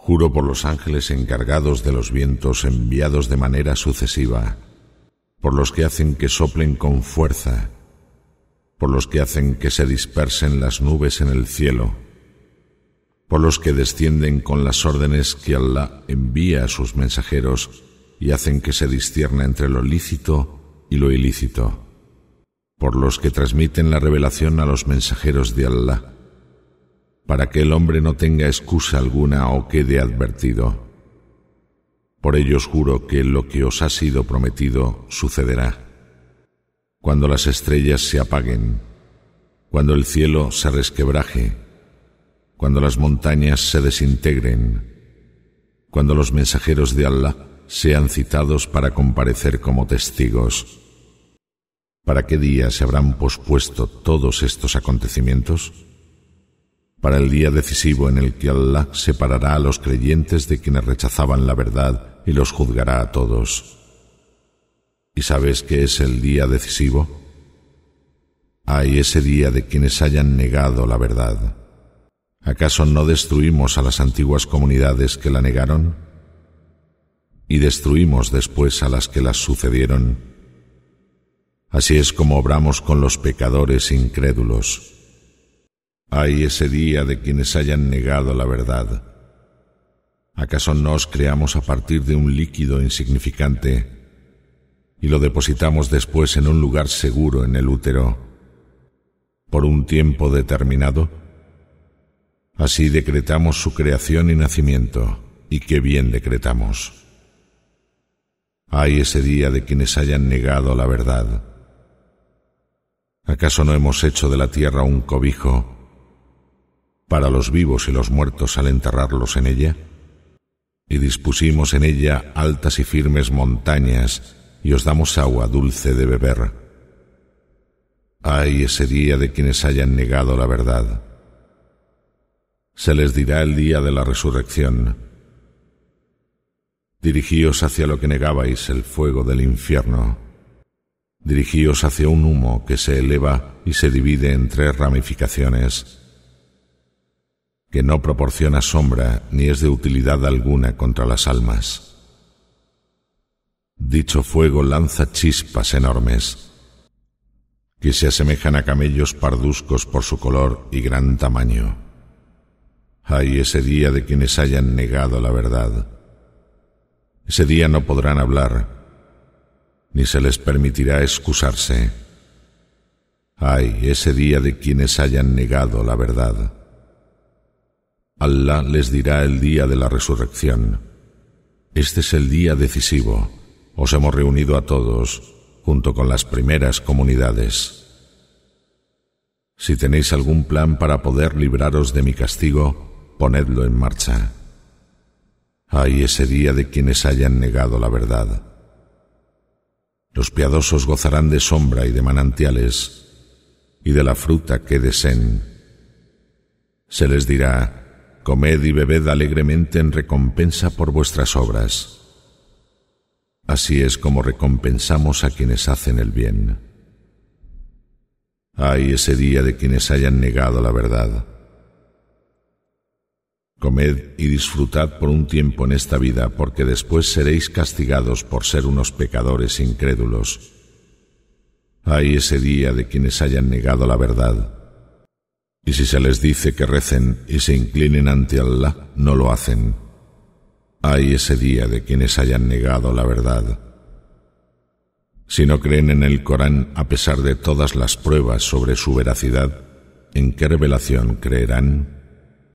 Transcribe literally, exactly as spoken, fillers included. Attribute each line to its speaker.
Speaker 1: Juro por los ángeles encargados de los vientos enviados de manera sucesiva, por los que hacen que soplen con fuerza, por los que hacen que se dispersen las nubes en el cielo, por los que descienden con las órdenes que Allah envía a sus mensajeros y hacen que se discierna entre lo lícito y lo ilícito, por los que transmiten la revelación a los mensajeros de Allah, para que el hombre no tenga excusa alguna o quede advertido. Por ellos juro que lo que os ha sido prometido sucederá. Cuando las estrellas se apaguen, cuando el cielo se resquebraje, cuando las montañas se desintegren, cuando los mensajeros de Allah sean citados para comparecer como testigos. ¿Para qué día se habrán pospuesto todos estos acontecimientos? Para el día decisivo en el que Allah separará a los creyentes de quienes rechazaban la verdad y los juzgará a todos. ¿Y sabes qué es el día decisivo? Ay, ese día de quienes hayan negado la verdad. ¿Acaso no destruimos a las antiguas comunidades que la negaron? ¿Y destruimos después a las que las sucedieron? Así es como obramos con los pecadores incrédulos. Ay, ese día de quienes hayan negado la verdad. ¿Acaso no os creamos a partir de un líquido insignificante y lo depositamos después en un lugar seguro en el útero, por un tiempo determinado? Así decretamos su creación y nacimiento, y qué bien decretamos. Ay, ese día de quienes hayan negado la verdad. ¿Acaso no hemos hecho de la tierra un cobijo para los vivos y los muertos al enterrarlos en ella? Y dispusimos en ella altas y firmes montañas, y os damos agua dulce de beber. Ay, ese día de quienes hayan negado la verdad. Se les dirá el día de la resurrección: dirigíos hacia lo que negabais, el fuego del infierno. Dirigíos hacia un humo que se eleva y se divide en tres ramificaciones, que no proporciona sombra ni es de utilidad alguna contra las almas. Dicho fuego lanza chispas enormes, que se asemejan a camellos parduzcos por su color y gran tamaño. Ay, ese día de quienes hayan negado la verdad. Ese día no podrán hablar, ni se les permitirá excusarse. Ay, ese día de quienes hayan negado la verdad. Allah les dirá el día de la resurrección: este es el día decisivo, os hemos reunido a todos, junto con las primeras comunidades. Si tenéis algún plan para poder libraros de mi castigo, ponedlo en marcha. Ay, ese día de quienes hayan negado la verdad. Los piadosos gozarán de sombra y de manantiales, y de la fruta que deseen. Se les dirá: comed y bebed alegremente en recompensa por vuestras obras. Así es como recompensamos a quienes hacen el bien. Ay, ese día de quienes hayan negado la verdad. Comed y disfrutad por un tiempo en esta vida, porque después seréis castigados por ser unos pecadores incrédulos. Ay, ese día de quienes hayan negado la verdad. Y si se les dice que recen y se inclinen ante Allah, no lo hacen. Ay, ese día de quienes hayan negado la verdad. Si no creen en el Corán a pesar de todas las pruebas sobre su veracidad, ¿en qué revelación creerán?